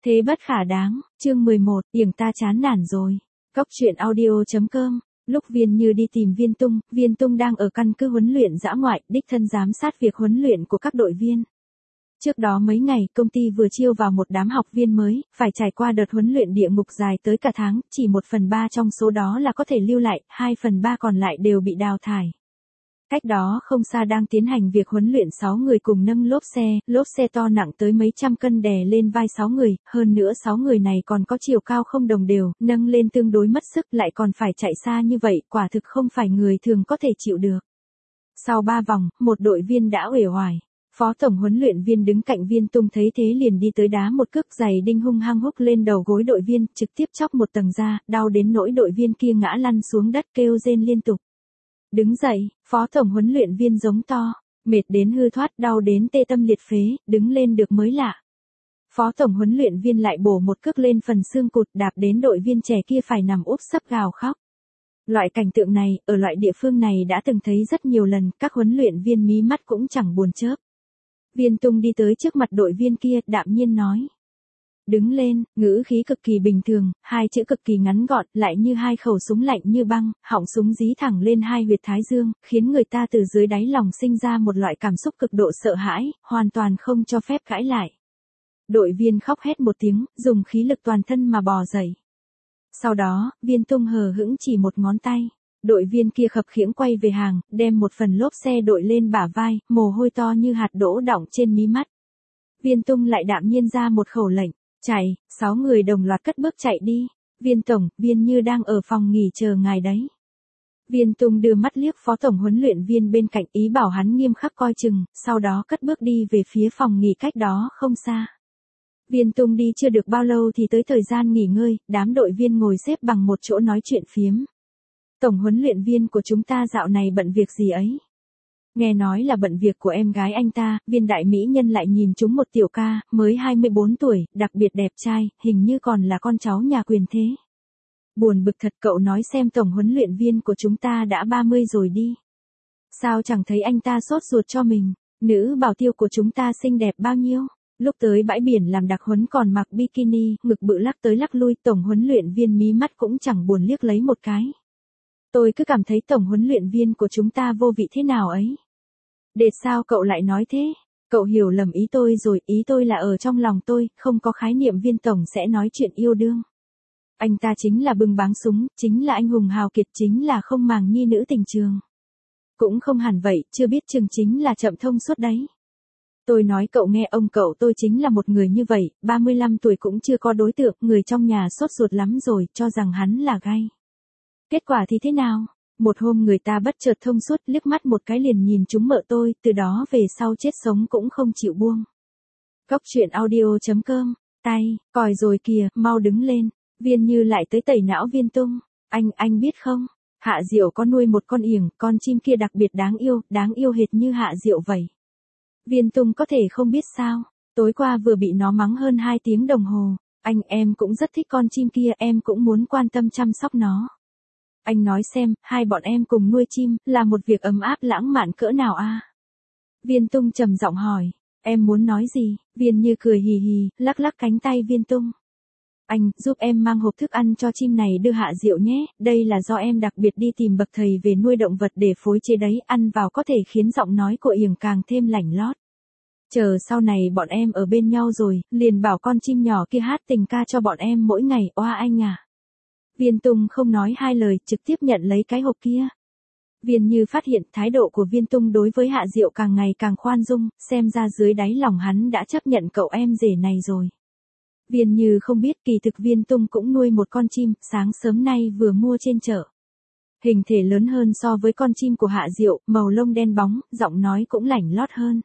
Thế bất khả đáng, chương 11, Yểng ta chán nản rồi. Cốc truyện audio.com. Lúc Viên Như đi tìm Viên Tung đang ở căn cứ huấn luyện dã ngoại, đích thân giám sát việc huấn luyện của các đội viên. Trước đó mấy ngày, công ty vừa chiêu vào một đám học viên mới, phải trải qua đợt huấn luyện địa ngục dài tới cả tháng, chỉ 1/3 trong số đó là có thể lưu lại, 2/3 còn lại đều bị đào thải. Cách đó không xa đang tiến hành việc huấn luyện 6 người cùng nâng lốp xe to nặng tới mấy trăm cân đè lên vai 6 người, hơn nữa 6 người này còn có chiều cao không đồng đều, nâng lên tương đối mất sức lại còn phải chạy xa như vậy, quả thực không phải người thường có thể chịu được. Sau 3 vòng, một đội viên đã uể oải. Phó tổng huấn luyện viên đứng cạnh Viên Tung thấy thế liền đi tới đá một cước giày đinh hung hăng húc lên đầu gối đội viên, trực tiếp chóc một tầng da, đau đến nỗi đội viên kia ngã lăn xuống đất kêu rên liên tục. Đứng dậy, phó tổng huấn luyện viên giống to, mệt đến hư thoát, đau đến tê tâm liệt phế, đứng lên được mới lạ. Phó tổng huấn luyện viên lại bổ một cước lên phần xương cụt, đạp đến đội viên trẻ kia phải nằm úp sấp gào khóc. Loại cảnh tượng này, ở loại địa phương này đã từng thấy rất nhiều lần, các huấn luyện viên mí mắt cũng chẳng buồn chớp. Viên Tung đi tới trước mặt đội viên kia, đạm nhiên nói. Đứng lên, ngữ khí cực kỳ bình thường, hai chữ cực kỳ ngắn gọn, lại như hai khẩu súng lạnh như băng, họng súng dí thẳng lên hai huyệt thái dương, khiến người ta từ dưới đáy lòng sinh ra một loại cảm xúc cực độ sợ hãi, hoàn toàn không cho phép cãi lại. Đội viên khóc hét một tiếng, dùng khí lực toàn thân mà bò dậy. Sau đó, Viên Tung hờ hững chỉ một ngón tay. Đội viên kia khập khiễng quay về hàng, đem một phần lốp xe đội lên bả vai, mồ hôi to như hạt đỗ đọng trên mí mắt. Viên Tung lại đạm nhiên ra một khẩu lệnh. Chạy, 6 người đồng loạt cất bước chạy đi. Viên tổng, Viên Như đang ở phòng nghỉ chờ ngài đấy. Viên Tung đưa mắt liếc phó tổng huấn luyện viên bên cạnh, ý bảo hắn nghiêm khắc coi chừng, sau đó cất bước đi về phía phòng nghỉ cách đó không xa. Viên Tung đi chưa được bao lâu thì tới thời gian nghỉ ngơi, đám đội viên ngồi xếp bằng một chỗ nói chuyện phiếm. Tổng huấn luyện viên của chúng ta dạo này bận việc gì ấy? Nghe nói là bận việc của em gái anh ta, Viên đại mỹ nhân lại nhìn chúng một tiểu ca, mới 24 tuổi, đặc biệt đẹp trai, hình như còn là con cháu nhà quyền thế. Buồn bực thật, cậu nói xem tổng huấn luyện viên của chúng ta đã 30 rồi đi. Sao chẳng thấy anh ta sốt ruột cho mình, nữ bảo tiêu của chúng ta xinh đẹp bao nhiêu. Lúc tới bãi biển làm đặc huấn còn mặc bikini, ngực bự lắc tới lắc lui, tổng huấn luyện viên mí mắt cũng chẳng buồn liếc lấy một cái. Tôi cứ cảm thấy tổng huấn luyện viên của chúng ta vô vị thế nào ấy. Để sao cậu lại nói thế? Cậu hiểu lầm ý tôi rồi, ý tôi là ở trong lòng tôi, không có khái niệm Viên tổng sẽ nói chuyện yêu đương. Anh ta chính là bưng báng súng, chính là anh hùng hào kiệt, chính là không màng nhi nữ tình trường. Cũng không hẳn vậy, chưa biết chừng chính là chậm thông suốt đấy. Tôi nói cậu nghe, ông cậu tôi chính là một người như vậy, 35 tuổi cũng chưa có đối tượng, người trong nhà sốt ruột lắm rồi, cho rằng hắn là gay. Kết quả thì thế nào? Một hôm người ta bất chợt thông suốt, liếc mắt một cái liền nhìn trúng mợ tôi, từ đó về sau chết sống cũng không chịu buông. Cốc truyện audio.com, tay, còi rồi kìa, mau đứng lên. Viên Như lại tới tẩy não Viên Tung. Anh biết không? Hạ Diệu có nuôi một con yểng, con chim kia đặc biệt đáng yêu hệt như Hạ Diệu vậy. Viên Tung có thể không biết sao? Tối qua vừa bị nó mắng hơn 2 tiếng đồng hồ. Em cũng rất thích con chim kia, em cũng muốn quan tâm chăm sóc nó. Anh nói xem, hai bọn em cùng nuôi chim, là một việc ấm áp lãng mạn cỡ nào a? Viên Tung trầm giọng hỏi, em muốn nói gì? Viên Như cười hì hì, lắc lắc cánh tay Viên Tung. Anh, giúp em mang hộp thức ăn cho chim này đưa Hạ Diệu nhé, đây là do em đặc biệt đi tìm bậc thầy về nuôi động vật để phối chế đấy, ăn vào có thể khiến giọng nói của yểng càng thêm lảnh lót. Chờ sau này bọn em ở bên nhau rồi, liền bảo con chim nhỏ kia hát tình ca cho bọn em mỗi ngày, oa anh à. Viên Tung không nói hai lời, trực tiếp nhận lấy cái hộp kia. Viên Như phát hiện thái độ của Viên Tung đối với Hạ Diệu càng ngày càng khoan dung, xem ra dưới đáy lòng hắn đã chấp nhận cậu em rể này rồi. Viên Như không biết kỳ thực Viên Tung cũng nuôi một con chim, sáng sớm nay vừa mua trên chợ. Hình thể lớn hơn so với con chim của Hạ Diệu, màu lông đen bóng, giọng nói cũng lảnh lót hơn.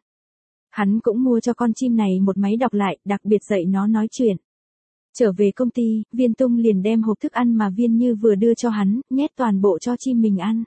Hắn cũng mua cho con chim này một máy đọc lại, đặc biệt dạy nó nói chuyện. Trở về công ty, Viên Tung liền đem hộp thức ăn mà Viên Như vừa đưa cho hắn, nhét toàn bộ cho chim mình ăn.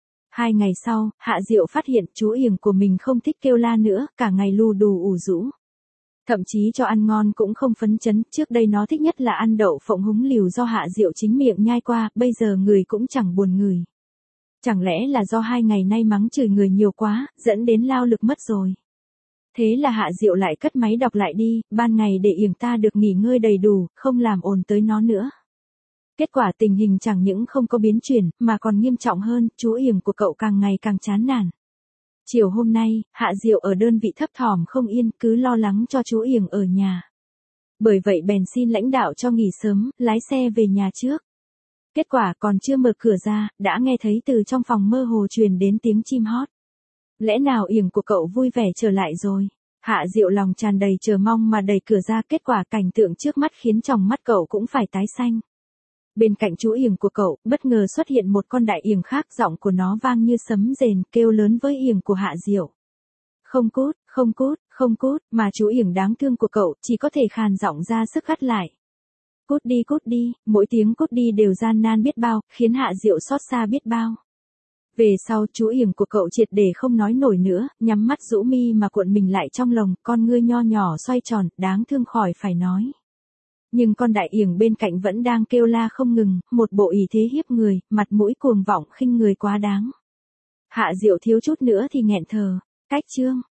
2 ngày sau, Hạ Diệu phát hiện chú yểng của mình không thích kêu la nữa, cả ngày lù đù ủ rũ. Thậm chí cho ăn ngon cũng không phấn chấn, trước đây nó thích nhất là ăn đậu phộng húng liều do Hạ Diệu chính miệng nhai qua, bây giờ người cũng chẳng buồn ngửi. Chẳng lẽ là do 2 ngày nay mắng chửi người nhiều quá, dẫn đến lao lực mất rồi. Thế là Hạ Diệu lại cất máy đọc lại đi, ban ngày để Yểng ta được nghỉ ngơi đầy đủ, không làm ồn tới nó nữa. Kết quả tình hình chẳng những không có biến chuyển, mà còn nghiêm trọng hơn, chú Yểng của cậu càng ngày càng chán nản. Chiều hôm nay, Hạ Diệu ở đơn vị thấp thỏm không yên, cứ lo lắng cho chú Yểng ở nhà. Bởi vậy bèn xin lãnh đạo cho nghỉ sớm, lái xe về nhà trước. Kết quả còn chưa mở cửa ra, đã nghe thấy từ trong phòng mơ hồ truyền đến tiếng chim hót. Lẽ nào Yểng của cậu vui vẻ trở lại rồi? Hạ Diệu lòng tràn đầy chờ mong mà đẩy cửa ra, kết quả cảnh tượng trước mắt khiến tròng mắt cậu cũng phải tái xanh. Bên cạnh chú Yểng của cậu, bất ngờ xuất hiện một con đại yểng khác, giọng của nó vang như sấm rền, kêu lớn với yểng của Hạ Diệu. Không cút, không cút, không cút, mà chú yểng đáng thương của cậu chỉ có thể khàn giọng ra sức gắt lại. Cút đi, mỗi tiếng cút đi đều gian nan biết bao, khiến Hạ Diệu xót xa biết bao. Về sau chú yểng của cậu triệt để không nói nổi nữa, nhắm mắt rũ mi mà cuộn mình lại trong lồng, con ngươi nho nhỏ xoay tròn, đáng thương khỏi phải nói. Nhưng con đại yểng bên cạnh vẫn đang kêu la không ngừng, một bộ ỷ thế hiếp người, mặt mũi cuồng vọng khinh người quá đáng. Hạ Diệu thiếu chút nữa thì nghẹn thở. Cách chương